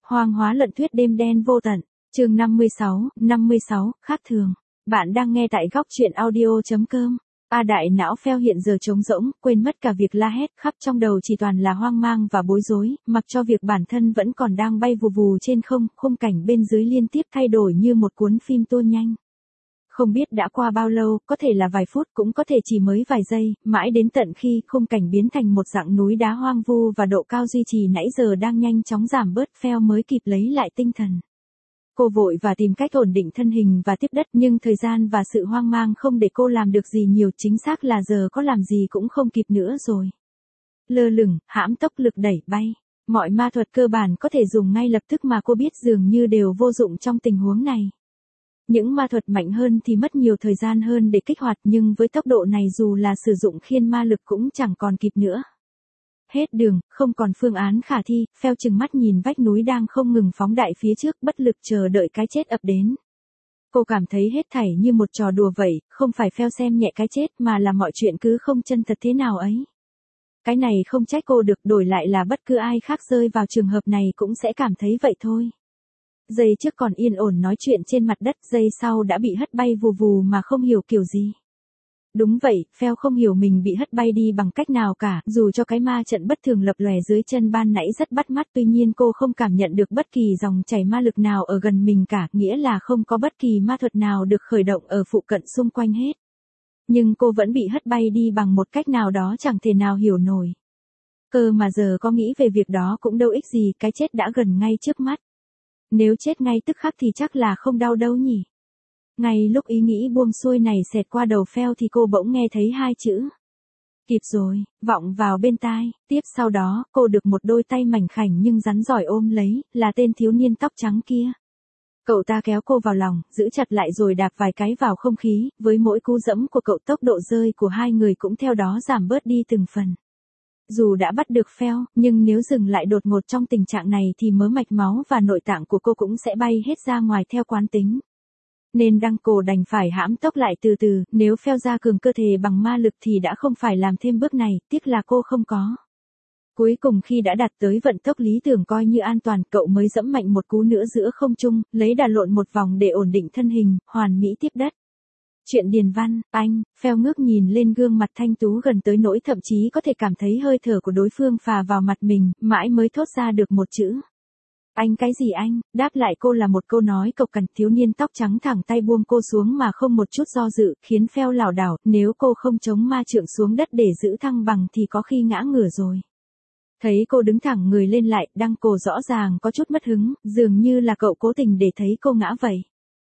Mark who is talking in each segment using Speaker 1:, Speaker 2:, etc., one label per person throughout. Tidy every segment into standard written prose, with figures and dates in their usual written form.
Speaker 1: Hoang hóa lận thuyết đêm đen vô tận, chương 56, khác thường. Bạn đang nghe tại góc truyện audio.com. Đại não Phèo hiện giờ trống rỗng, quên mất cả việc la hét, khắp trong đầu chỉ toàn là hoang mang và bối rối, mặc cho việc bản thân vẫn còn đang bay vù vù trên không, khung cảnh bên dưới liên tiếp thay đổi như một cuốn phim tua nhanh. Không biết đã qua bao lâu, có thể là vài phút cũng có thể chỉ mới vài giây, mãi đến tận khi khung cảnh biến thành một dạng núi đá hoang vu và độ cao duy trì nãy giờ đang nhanh chóng giảm bớt, Phèo mới kịp lấy lại tinh thần. Cô vội và tìm cách ổn định thân hình và tiếp đất, nhưng thời gian và sự hoang mang không để cô làm được gì nhiều, chính xác là giờ có làm gì cũng không kịp nữa rồi. Lơ lửng, hãm tốc lực đẩy bay. Mọi ma thuật cơ bản có thể dùng ngay lập tức mà cô biết dường như đều vô dụng trong tình huống này. Những ma thuật mạnh hơn thì mất nhiều thời gian hơn để kích hoạt, nhưng với tốc độ này dù là sử dụng khiên ma lực cũng chẳng còn kịp nữa. Hết đường, không còn phương án khả thi, Phèo chừng mắt nhìn vách núi đang không ngừng phóng đại phía trước, bất lực chờ đợi cái chết ập đến. Cô cảm thấy hết thảy như một trò đùa vậy, không phải Phèo xem nhẹ cái chết mà là mọi chuyện cứ không chân thật thế nào ấy. Cái này không trách cô được, đổi lại là bất cứ ai khác rơi vào trường hợp này cũng sẽ cảm thấy vậy thôi. Giây trước còn yên ổn nói chuyện trên mặt đất, giây sau đã bị hất bay vù vù mà không hiểu kiểu gì. Đúng vậy, Phèo không hiểu mình bị hất bay đi bằng cách nào cả, dù cho cái ma trận bất thường lập lòe dưới chân ban nãy rất bắt mắt, tuy nhiên cô không cảm nhận được bất kỳ dòng chảy ma lực nào ở gần mình cả, nghĩa là không có bất kỳ ma thuật nào được khởi động ở phụ cận xung quanh hết. Nhưng cô vẫn bị hất bay đi bằng một cách nào đó chẳng thể nào hiểu nổi. Cơ mà giờ có nghĩ về việc đó cũng đâu ích gì, cái chết đã gần ngay trước mắt. Nếu chết ngay tức khắc thì chắc là không đau đâu nhỉ. Ngay lúc ý nghĩ buông xuôi này xẹt qua đầu Phèo thì cô bỗng nghe thấy hai chữ. Kịp rồi, vọng vào bên tai, tiếp sau đó, cô được một đôi tay mảnh khảnh nhưng rắn giỏi ôm lấy, là tên thiếu niên tóc trắng kia. Cậu ta kéo cô vào lòng, giữ chặt lại rồi đạp vài cái vào không khí, với mỗi cú dẫm của cậu tốc độ rơi của hai người cũng theo đó giảm bớt đi từng phần. Dù đã bắt được Phèo, nhưng nếu dừng lại đột ngột trong tình trạng này thì mớ mạch máu và nội tạng của cô cũng sẽ bay hết ra ngoài theo quán tính. Nên Đăng Cổ đành phải hãm tốc lại từ từ, nếu Phèo ra cường cơ thể bằng ma lực thì đã không phải làm thêm bước này, tiếc là cô không có. Cuối cùng khi đã đạt tới vận tốc lý tưởng coi như an toàn, cậu mới dẫm mạnh một cú nữa giữa không trung, lấy đà lộn một vòng để ổn định thân hình, hoàn mỹ tiếp đất. Chuyện điền văn, anh, Phèo ngước nhìn lên gương mặt thanh tú gần tới nỗi thậm chí có thể cảm thấy hơi thở của đối phương phả vào mặt mình, mãi mới thốt ra được một chữ. Anh cái gì anh, đáp lại cô là một câu nói cộc cằn. Thiếu niên tóc trắng thẳng tay buông cô xuống mà không một chút do dự, khiến Phèo lảo đảo, nếu cô không chống ma trượng xuống đất để giữ thăng bằng thì có khi ngã ngửa rồi. Thấy cô đứng thẳng người lên lại, Đăng Cổ rõ ràng có chút mất hứng, dường như là cậu cố tình để thấy cô ngã vậy.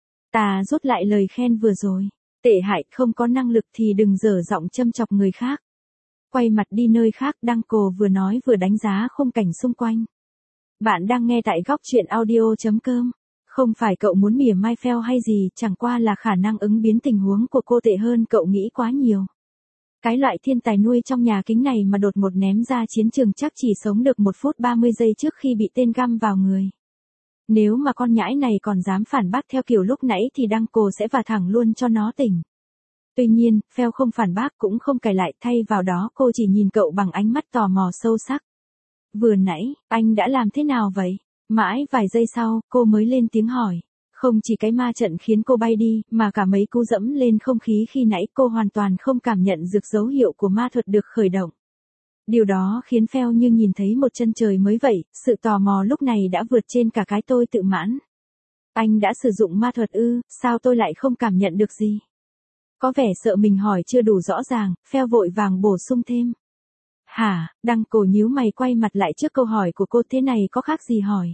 Speaker 1: Ta rút lại lời khen vừa rồi. Tệ hại, không có năng lực thì đừng dở giọng châm chọc người khác. Quay mặt đi nơi khác, Đăng Cổ vừa nói vừa đánh giá khung cảnh xung quanh. Bạn đang nghe tại góc truyện audio.com. Không phải cậu muốn mỉa mai Phèo hay gì, chẳng qua là khả năng ứng biến tình huống của cô tệ hơn cậu nghĩ quá nhiều. Cái loại thiên tài nuôi trong nhà kính này mà đột ngột ném ra chiến trường chắc chỉ sống được 1 phút 30 giây trước khi bị tên găm vào người. Nếu mà con nhãi này còn dám phản bác theo kiểu lúc nãy thì Đăng Cổ sẽ vả thẳng luôn cho nó tỉnh. Tuy nhiên, Phèo không phản bác cũng không cãi lại, thay vào đó cô chỉ nhìn cậu bằng ánh mắt tò mò sâu sắc. Vừa nãy, anh đã làm thế nào vậy? Mãi vài giây sau, cô mới lên tiếng hỏi. Không chỉ cái ma trận khiến cô bay đi, mà cả mấy cú dẫm lên không khí khi nãy cô hoàn toàn không cảm nhận được dấu hiệu của ma thuật được khởi động. Điều đó khiến Phèo như nhìn thấy một chân trời mới vậy, sự tò mò lúc này đã vượt trên cả cái tôi tự mãn. Anh đã sử dụng ma thuật ư, sao tôi lại không cảm nhận được gì? Có vẻ sợ mình hỏi chưa đủ rõ ràng, Phèo vội vàng bổ sung thêm. Hả, Đăng Cổ nhíu mày quay mặt lại trước câu hỏi của cô, thế này có khác gì hỏi.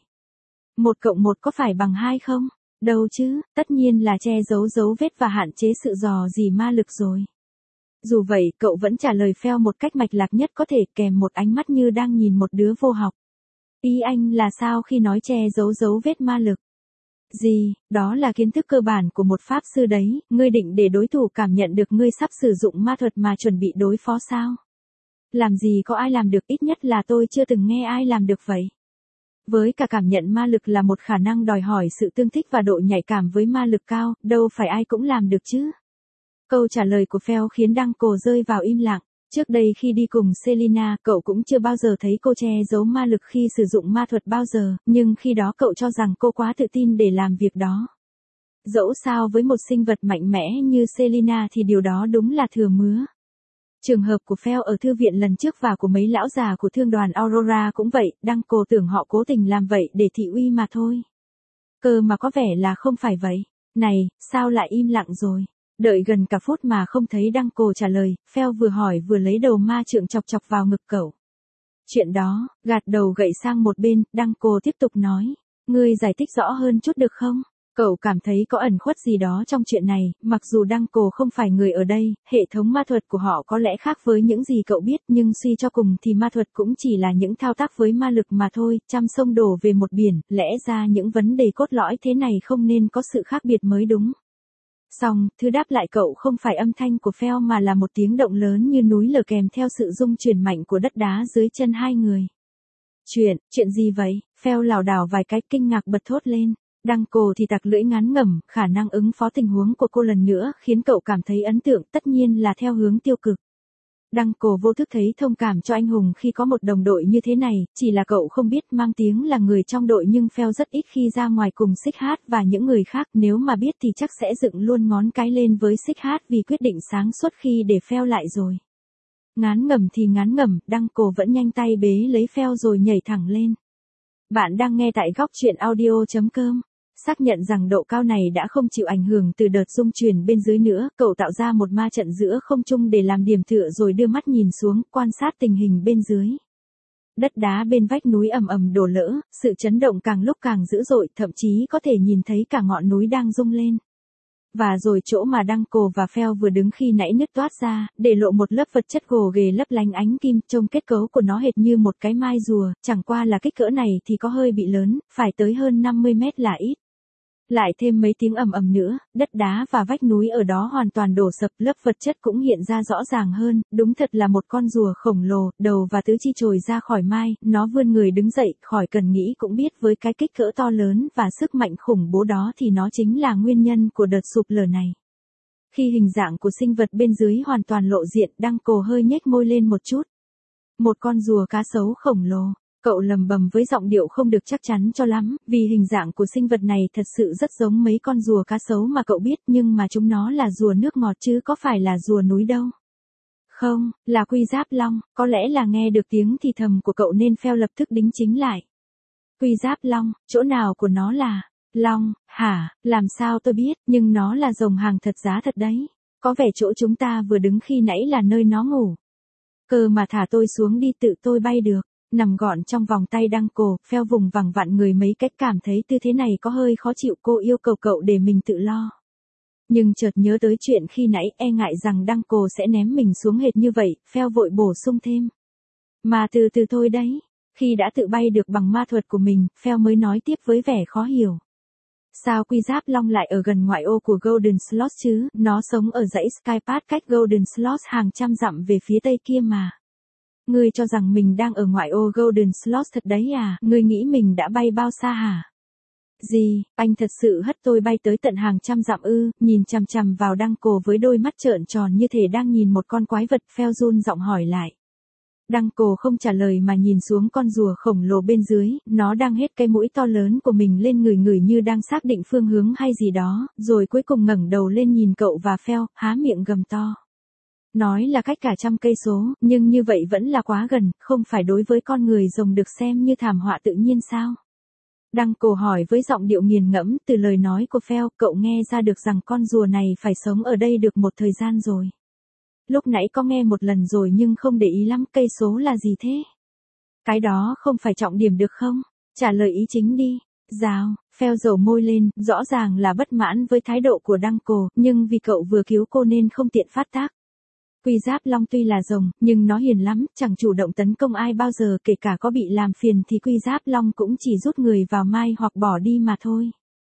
Speaker 1: 1 cộng 1 có phải bằng 2 không? Đâu chứ, tất nhiên là che giấu dấu vết và hạn chế sự dò dỉ ma lực rồi. Dù vậy, cậu vẫn trả lời Phèo một cách mạch lạc nhất có thể, kèm một ánh mắt như đang nhìn một đứa vô học. Ý anh là sao khi nói che giấu dấu vết ma lực? Gì, đó là kiến thức cơ bản của một pháp sư đấy, ngươi định để đối thủ cảm nhận được ngươi sắp sử dụng ma thuật mà chuẩn bị đối phó sao? Làm gì có ai làm được, ít nhất là tôi chưa từng nghe ai làm được vậy. Với cả cảm nhận ma lực là một khả năng đòi hỏi sự tương thích và độ nhạy cảm với ma lực cao, đâu phải ai cũng làm được chứ. Câu trả lời của Phèo khiến Đăng Cổ rơi vào im lặng. Trước đây khi đi cùng Selina, cậu cũng chưa bao giờ thấy cô che giấu ma lực khi sử dụng ma thuật bao giờ, nhưng khi đó cậu cho rằng cô quá tự tin để làm việc đó. Dẫu sao với một sinh vật mạnh mẽ như Selina thì điều đó đúng là thừa mứa. Trường hợp của Phèo ở thư viện lần trước và của mấy lão già của thương đoàn Aurora cũng vậy, Đăng-cô tưởng họ cố tình làm vậy để thị uy mà thôi. Cơ mà có vẻ là không phải vậy. Này, sao lại im lặng rồi? Đợi gần cả phút mà không thấy Đăng-cô trả lời, Phèo vừa hỏi vừa lấy đầu ma trượng chọc chọc vào ngực cậu. Chuyện đó, gạt đầu gậy sang một bên, Đăng-cô tiếp tục nói. Ngươi giải thích rõ hơn chút được không? Cậu cảm thấy có ẩn khuất gì đó trong chuyện này, mặc dù Đăng-cô không phải người ở đây, hệ thống ma thuật của họ có lẽ khác với những gì cậu biết, nhưng suy cho cùng thì ma thuật cũng chỉ là những thao tác với ma lực mà thôi, trăm sông đổ về một biển, lẽ ra những vấn đề cốt lõi thế này không nên có sự khác biệt mới đúng. Xong, thứ đáp lại cậu không phải âm thanh của Phèo mà là một tiếng động lớn như núi lở kèm theo sự rung chuyển mạnh của đất đá dưới chân hai người. Chuyện gì vậy? Phèo lảo đảo vài cái kinh ngạc bật thốt lên. Đăng-cô thì tặc lưỡi ngắn ngẩm, khả năng ứng phó tình huống của cô lần nữa khiến cậu cảm thấy ấn tượng, tất nhiên là theo hướng tiêu cực. Đăng-cô vô thức thấy thông cảm cho anh hùng khi có một đồng đội như thế này, chỉ là cậu không biết mang tiếng là người trong đội nhưng Phèo rất ít khi ra ngoài cùng Xích Hát và những người khác, nếu mà biết thì chắc sẽ dựng luôn ngón cái lên với Xích Hát vì quyết định sáng suốt khi để Phèo lại rồi. Ngán ngẩm thì ngán ngẩm, Đăng-cô vẫn nhanh tay bế lấy Phèo rồi nhảy thẳng lên. Bạn đang nghe tại góc truyện audio.com. Xác nhận rằng độ cao này đã không chịu ảnh hưởng từ đợt rung chuyển bên dưới nữa, cậu tạo ra một ma trận giữa không trung để làm điểm tựa rồi đưa mắt nhìn xuống, quan sát tình hình bên dưới. Đất đá bên vách núi ầm ầm đổ lỡ, sự chấn động càng lúc càng dữ dội, thậm chí có thể nhìn thấy cả ngọn núi đang rung lên. Và rồi chỗ mà Đăng-cô và Phèo vừa đứng khi nãy nứt toát ra, để lộ một lớp vật chất gồ ghề lấp lánh ánh kim, trông kết cấu của nó hệt như một cái mai rùa, chẳng qua là kích cỡ này thì có hơi bị lớn, phải tới hơn 50 mét là ít. Lại thêm mấy tiếng ầm ầm nữa, đất đá và vách núi ở đó hoàn toàn đổ sập, lớp vật chất cũng hiện ra rõ ràng hơn, đúng thật là một con rùa khổng lồ, đầu và tứ chi trồi ra khỏi mai, nó vươn người đứng dậy, khỏi cần nghĩ cũng biết với cái kích cỡ to lớn và sức mạnh khủng bố đó thì nó chính là nguyên nhân của đợt sụp lở này. Khi hình dạng của sinh vật bên dưới hoàn toàn lộ diện, Đăng-cô hơi nhếch môi lên một chút. Một con rùa cá sấu khổng lồ. Cậu lầm bầm với giọng điệu không được chắc chắn cho lắm, vì hình dạng của sinh vật này thật sự rất giống mấy con rùa cá sấu mà cậu biết, nhưng mà chúng nó là rùa nước ngọt chứ có phải là rùa núi đâu. Không, là quy giáp long, có lẽ là nghe được tiếng thì thầm của cậu nên Phèo lập tức đính chính lại. Quy giáp long, chỗ nào của nó là long, hả, làm sao tôi biết, nhưng nó là rồng hàng thật giá thật đấy. Có vẻ chỗ chúng ta vừa đứng khi nãy là nơi nó ngủ. Cơ mà thả tôi xuống đi, tự tôi bay được. Nằm gọn trong vòng tay Đăng-cô, Phèo vùng vằng vặn người mấy cách, cảm thấy tư thế này có hơi khó chịu, cô yêu cầu cậu để mình tự lo. Nhưng chợt nhớ tới chuyện khi nãy, e ngại rằng Đăng-cô sẽ ném mình xuống hệt như vậy, Phèo vội bổ sung thêm. Mà từ từ thôi đấy. Khi đã tự bay được bằng ma thuật của mình, Phèo mới nói tiếp với vẻ khó hiểu. Sao quy giáp long lại ở gần ngoại ô của Golden Slot chứ, nó sống ở dãy Skypath cách Golden Slot hàng trăm dặm về phía tây kia mà. Ngươi cho rằng mình đang ở ngoại ô Golden Slot thật đấy à, ngươi nghĩ mình đã bay bao xa hả? Gì, anh thật sự hất tôi bay tới tận hàng trăm dặm ư? Nhìn chằm chằm vào Đăng-cô với đôi mắt trợn tròn như thể đang nhìn một con quái vật, Phèo run giọng hỏi lại. Đăng-cô không trả lời mà nhìn xuống con rùa khổng lồ bên dưới, nó đang hết cái mũi to lớn của mình lên người như đang xác định phương hướng hay gì đó, rồi cuối cùng ngẩng đầu lên nhìn cậu và Phèo, há miệng gầm to. Nói là cách cả trăm cây số, nhưng như vậy vẫn là quá gần, không phải đối với con người rồng được xem như thảm họa tự nhiên sao? Đăng-cô hỏi với giọng điệu nghiền ngẫm, từ lời nói của Phèo, cậu nghe ra được rằng con rùa này phải sống ở đây được một thời gian rồi. Lúc nãy có nghe một lần rồi nhưng không để ý lắm, cây số là gì thế? Cái đó không phải trọng điểm được không? Trả lời ý chính đi. Rào, Phèo dầu môi lên, rõ ràng là bất mãn với thái độ của Đăng-cô, nhưng vì cậu vừa cứu cô nên không tiện phát tác. Quy giáp long tuy là rồng, nhưng nó hiền lắm, chẳng chủ động tấn công ai bao giờ, kể cả có bị làm phiền thì quy giáp long cũng chỉ rút người vào mai hoặc bỏ đi mà thôi.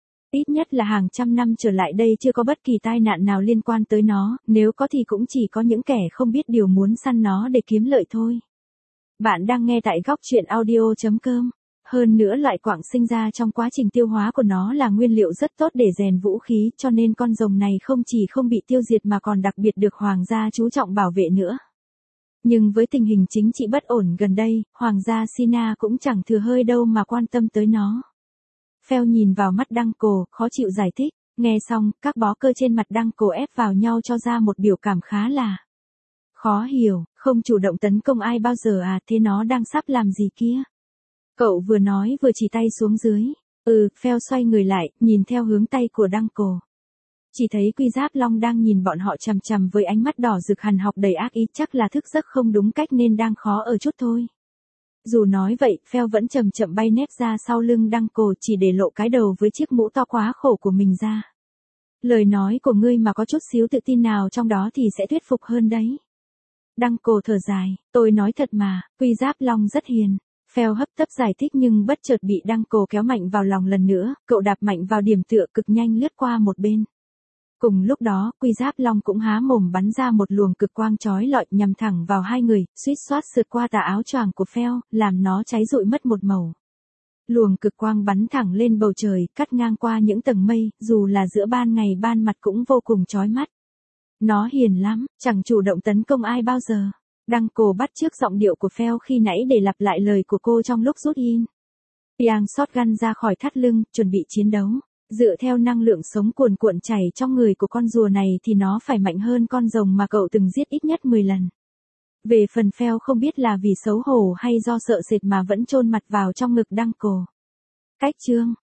Speaker 1: Ít nhất là hàng trăm năm trở lại đây chưa có bất kỳ tai nạn nào liên quan tới nó, nếu có thì cũng chỉ có những kẻ không biết điều muốn săn nó để kiếm lợi thôi. Bạn đang nghe tại góc truyện audio.com. Hơn nữa loại quặng sinh ra trong quá trình tiêu hóa của nó là nguyên liệu rất tốt để rèn vũ khí, cho nên con rồng này không chỉ không bị tiêu diệt mà còn đặc biệt được hoàng gia chú trọng bảo vệ nữa. Nhưng với tình hình chính trị bất ổn gần đây, Hoàng gia Sina cũng chẳng thừa hơi đâu mà quan tâm tới nó. Phèo nhìn vào mắt Đăng Cổ, khó chịu giải thích. Nghe xong, các bó cơ trên mặt Đăng Cổ ép vào nhau cho ra một biểu cảm khá là khó hiểu, không chủ động tấn công ai bao giờ à, thế nó đang sắp làm gì kia? Cậu vừa nói vừa chỉ tay xuống dưới. Phèo xoay người lại, nhìn theo hướng tay của Đăng Cổ. Chỉ thấy Quy Giáp Long đang nhìn bọn họ chằm chằm với ánh mắt đỏ rực hằn học đầy ác ý, chắc là thức giấc không đúng cách nên đang khó ở chút thôi. Dù nói vậy, Phèo vẫn chậm chậm bay nép ra sau lưng Đăng Cổ, chỉ để lộ cái đầu với chiếc mũ to quá khổ của mình ra. Lời nói của ngươi mà có chút xíu tự tin nào trong đó thì sẽ thuyết phục hơn đấy. Đăng Cổ thở dài, tôi nói thật mà, Quy Giáp Long rất hiền. Phèo hấp tấp giải thích nhưng bất chợt bị Đăng Cổ kéo mạnh vào lòng lần nữa, cậu đạp mạnh vào điểm tựa cực nhanh lướt qua một bên. Cùng lúc đó, Quy Giáp Long cũng há mồm bắn ra một luồng cực quang chói lọi nhằm thẳng vào hai người, suýt xoát sượt qua tà áo choàng của Phèo, làm nó cháy rụi mất một màu. Luồng cực quang bắn thẳng lên bầu trời, cắt ngang qua những tầng mây, dù là giữa ban ngày ban mặt cũng vô cùng chói mắt. Nó hiền lắm, chẳng chủ động tấn công ai bao giờ. Đăng Cổ bắt chước giọng điệu của Phèo khi nãy để lặp lại lời của cô trong lúc rút in. Piang shotgun ra khỏi thắt lưng, chuẩn bị chiến đấu. Dựa theo năng lượng sống cuồn cuộn chảy trong người của con rùa này thì nó phải mạnh hơn con rồng mà cậu từng giết ít nhất 10 lần. Về phần Phèo không biết là vì xấu hổ hay do sợ sệt mà vẫn chôn mặt vào trong ngực Đăng Cổ. Cách chương